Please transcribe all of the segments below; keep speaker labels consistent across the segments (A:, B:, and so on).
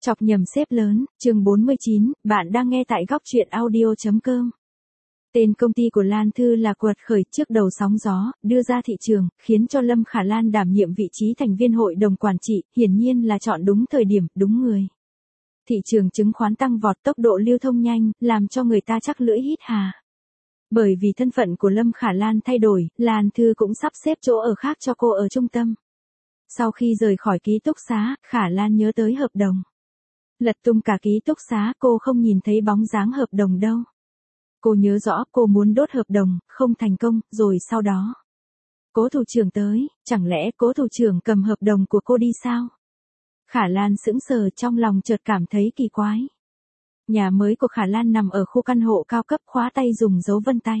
A: Chọc nhầm sếp lớn, chương 49, bạn đang nghe tại góc truyện audio.com. Tên công ty của Lan Thư là Quật Khởi trước đầu sóng gió, đưa ra thị trường, khiến cho Lâm Khả Lan đảm nhiệm vị trí thành viên hội đồng quản trị, hiển nhiên là chọn đúng thời điểm, đúng người. Thị trường chứng khoán tăng vọt, tốc độ lưu thông nhanh, làm cho người ta chắc lưỡi hít hà. Bởi vì thân phận của Lâm Khả Lan thay đổi, Lan Thư cũng sắp xếp chỗ ở khác cho cô ở trung tâm. Sau khi rời khỏi ký túc xá, Khả Lan nhớ tới hợp đồng. Lật tung cả ký túc xá, cô không nhìn thấy bóng dáng hợp đồng đâu. Cô nhớ rõ cô muốn đốt hợp đồng, không thành công, rồi sau đó. Cố thủ trưởng tới, chẳng lẽ cố thủ trưởng cầm hợp đồng của cô đi sao? Khả Lan sững sờ, trong lòng chợt cảm thấy kỳ quái. Nhà mới của Khả Lan nằm ở khu căn hộ cao cấp, khóa tay dùng dấu vân tay.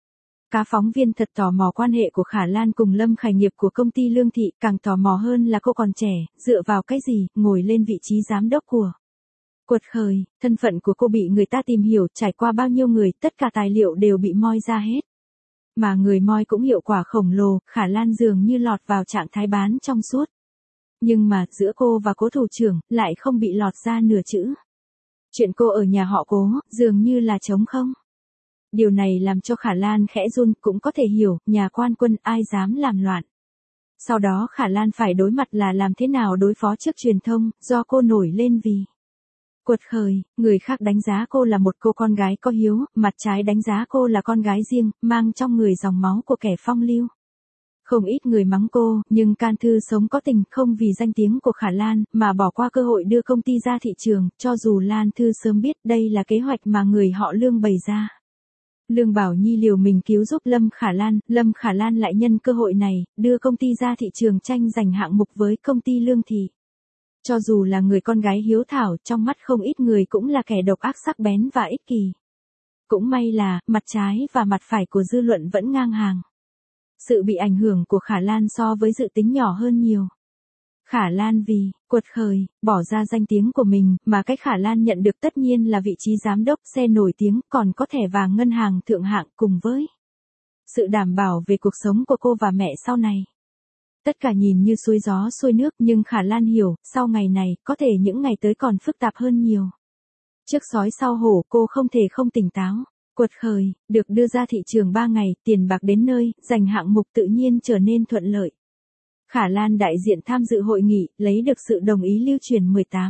A: Các phóng viên thật tò mò quan hệ của Khả Lan cùng Lâm Khải Nghiệp của công ty Lương Thị, càng tò mò hơn là cô còn trẻ, dựa vào cái gì, ngồi lên vị trí giám đốc của Quật Khởi. Thân phận của cô bị người ta tìm hiểu, trải qua bao nhiêu người, tất cả tài liệu đều bị moi ra hết. Mà người moi cũng hiệu quả khổng lồ, Khả Lan dường như lọt vào trạng thái bán trong suốt. Nhưng mà, giữa cô và cố thủ trưởng, lại không bị lọt ra nửa chữ. Chuyện cô ở nhà họ Cố, dường như là trống không. Điều này làm cho Khả Lan khẽ run, cũng có thể hiểu, nhà quan quân ai dám làm loạn. Sau đó Khả Lan phải đối mặt là làm thế nào đối phó trước truyền thông, do cô nổi lên vì Quật Khởi, người khác đánh giá cô là một cô con gái có hiếu, mặt trái đánh giá cô là con gái riêng, mang trong người dòng máu của kẻ phong lưu. Không ít người mắng cô, nhưng Can Thư sống có tình, không vì danh tiếng của Khả Lan, mà bỏ qua cơ hội đưa công ty ra thị trường, cho dù Lan Thư sớm biết đây là kế hoạch mà người họ Lương bày ra. Lương Bảo Nhi liều mình cứu giúp Lâm Khả Lan lại nhân cơ hội này, đưa công ty ra thị trường tranh giành hạng mục với công ty Lương Thị. Cho dù là người con gái hiếu thảo, trong mắt không ít người cũng là kẻ độc ác sắc bén và ích kỷ. Cũng may là, mặt trái và mặt phải của dư luận vẫn ngang hàng. Sự bị ảnh hưởng của Khả Lan so với dự tính nhỏ hơn nhiều. Khả Lan vì Quật Khởi bỏ ra danh tiếng của mình, mà cách Khả Lan nhận được tất nhiên là vị trí giám đốc xe nổi tiếng, còn có thẻ vàng ngân hàng thượng hạng cùng với sự đảm bảo về cuộc sống của cô và mẹ sau này. Tất cả nhìn như xuôi gió xuôi nước, nhưng Khả Lan hiểu, sau ngày này, có thể những ngày tới còn phức tạp hơn nhiều. Trước sói sau hổ, cô không thể không tỉnh táo. Quật Khởi được đưa ra thị trường 3 ngày, tiền bạc đến nơi, giành hạng mục tự nhiên trở nên thuận lợi. Khả Lan đại diện tham dự hội nghị, lấy được sự đồng ý lưu chuyển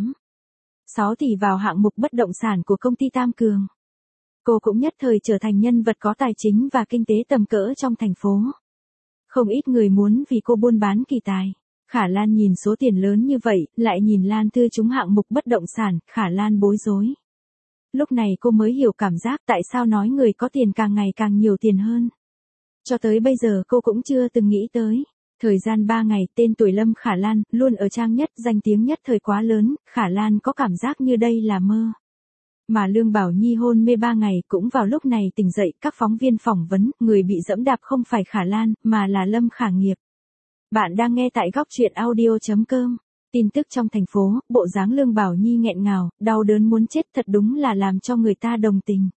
A: 18,6 tỷ vào hạng mục bất động sản của công ty Tam Cường. Cô cũng nhất thời trở thành nhân vật có tài chính và kinh tế tầm cỡ trong thành phố. Không ít người muốn vì cô buôn bán kỳ tài. Khả Lan nhìn số tiền lớn như vậy, lại nhìn Lan Thư trúng hạng mục bất động sản, Khả Lan bối rối. Lúc này cô mới hiểu cảm giác tại sao nói người có tiền càng ngày càng nhiều tiền hơn. Cho tới bây giờ cô cũng chưa từng nghĩ tới. Thời gian 3 ngày, tên tuổi Lâm Khả Lan, luôn ở trang nhất, danh tiếng nhất thời quá lớn, Khả Lan có cảm giác như đây là mơ. Mà Lương Bảo Nhi hôn mê 3 ngày, cũng vào lúc này tỉnh dậy, các phóng viên phỏng vấn, người bị dẫm đạp không phải Khả Lan, mà là Lâm Khả Nghiệp. Bạn đang nghe tại góc truyện audio.com. Tin tức trong thành phố, bộ dáng Lương Bảo Nhi nghẹn ngào, đau đớn muốn chết, thật đúng là làm cho người ta đồng tình.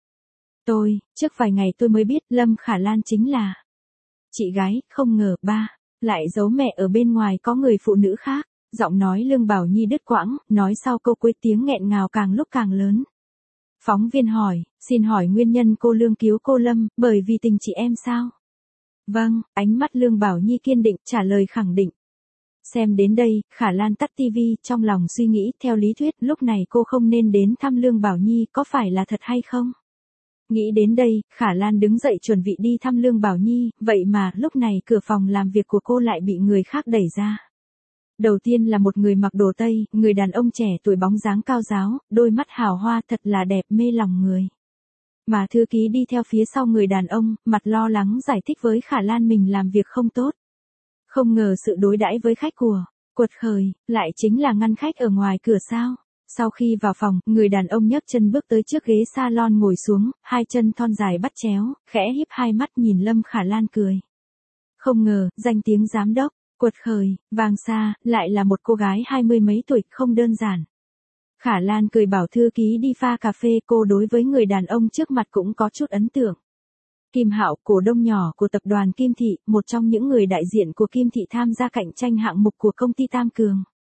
A: Trước vài ngày tôi mới biết Lâm Khả Lan chính là chị gái, không ngờ ba lại giấu mẹ ở bên ngoài có người phụ nữ khác. Giọng nói Lương Bảo Nhi đứt quãng, nói sau câu cuối tiếng nghẹn ngào càng lúc càng lớn. Phóng viên hỏi, xin hỏi nguyên nhân cô Lương cứu cô Lâm, bởi vì tình chị em sao? Vâng, ánh mắt Lương Bảo Nhi kiên định, trả lời khẳng định. Xem đến đây, Khả Lan tắt tivi, trong lòng suy nghĩ, theo lý thuyết, lúc này cô không nên đến thăm Lương Bảo Nhi, có phải là thật hay không? Nghĩ đến đây, Khả Lan đứng dậy chuẩn bị đi thăm Lương Bảo Nhi, vậy mà, lúc này cửa phòng làm việc của cô lại bị người khác đẩy ra. Đầu tiên là một người mặc đồ Tây, người đàn ông trẻ tuổi bóng dáng cao ráo, đôi mắt hào hoa thật là đẹp mê lòng người. Mà thư ký đi theo phía sau người đàn ông, mặt lo lắng giải thích với Khả Lan mình làm việc không tốt. Không ngờ sự đối đãi với khách của Quật Khởi, lại chính là ngăn khách ở ngoài cửa sao. Sau khi vào phòng, người đàn ông nhấc chân bước tới trước ghế salon ngồi xuống, hai chân thon dài bắt chéo, khẽ híp hai mắt nhìn Lâm Khả Lan cười. Không ngờ, danh tiếng giám đốc Quật Khởi, vang xa, lại là một cô gái 20 mấy tuổi, không đơn giản. Khả Lan cười bảo thư ký đi pha cà phê, cô đối với người đàn ông trước mặt cũng có chút ấn tượng. Kim Hạo, cổ đông nhỏ của tập đoàn Kim Thị, một trong những người đại diện của Kim Thị tham gia cạnh tranh hạng mục của công ty Tam Cường.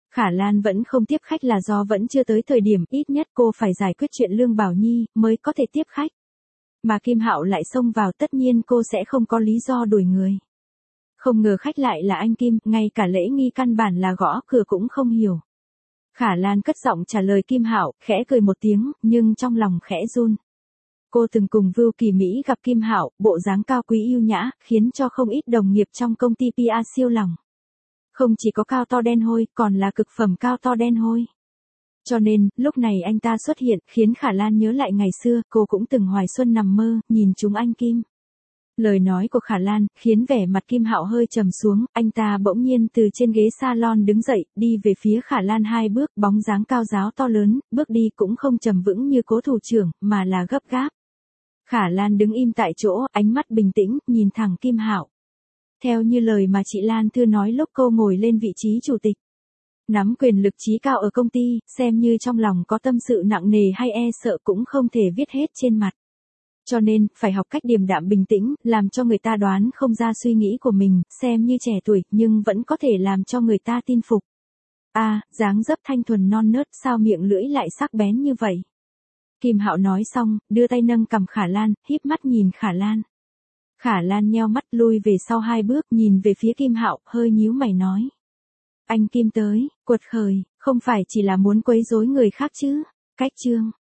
A: Khả Lan vẫn không tiếp khách là do vẫn chưa tới thời điểm, ít nhất cô phải giải quyết chuyện Lương Bảo Nhi mới có thể tiếp khách. Mà Kim Hạo lại xông vào, tất nhiên cô sẽ không có lý do đuổi người. Không ngờ khách lại là anh Kim, ngay cả lễ nghi căn bản là gõ cửa cũng không hiểu. Khả Lan cất giọng trả lời Kim Hạo, khẽ cười một tiếng, nhưng trong lòng khẽ run. Cô từng cùng Vưu Kỳ Mỹ gặp Kim Hạo, bộ dáng cao quý yêu nhã, khiến cho không ít đồng nghiệp trong công ty PR siêu lòng. Không chỉ có cao to đen hôi, còn là cực phẩm cao to đen hôi. Cho nên, lúc này anh ta xuất hiện, khiến Khả Lan nhớ lại ngày xưa, cô cũng từng hoài xuân nằm mơ, nhìn chúng anh Kim. Lời nói của Khả Lan, khiến vẻ mặt Kim Hạo hơi trầm xuống, anh ta bỗng nhiên từ trên ghế salon đứng dậy, đi về phía Khả Lan 2 bước, bóng dáng cao ráo to lớn, bước đi cũng không trầm vững như Cố thủ trưởng, mà là gấp gáp. Khả Lan đứng im tại chỗ, ánh mắt bình tĩnh, nhìn thẳng Kim Hạo. Theo như lời mà chị Lan Thư nói lúc cô ngồi lên vị trí chủ tịch. Nắm quyền lực trí cao ở công ty, xem như trong lòng có tâm sự nặng nề hay e sợ cũng không thể viết hết trên mặt. Cho nên, phải học cách điềm đạm bình tĩnh, làm cho người ta đoán không ra suy nghĩ của mình, xem như trẻ tuổi, nhưng vẫn có thể làm cho người ta tin phục. Dáng dấp thanh thuần non nớt, sao miệng lưỡi lại sắc bén như vậy? Kim Hạo nói xong, đưa tay nâng cằm Khả Lan, híp mắt nhìn Khả Lan. Khả Lan nheo mắt lui về sau 2 bước, nhìn về phía Kim Hạo, hơi nhíu mày nói. Anh Kim tới, quật khởi, không phải chỉ là muốn quấy rối người khác chứ? Cách chương.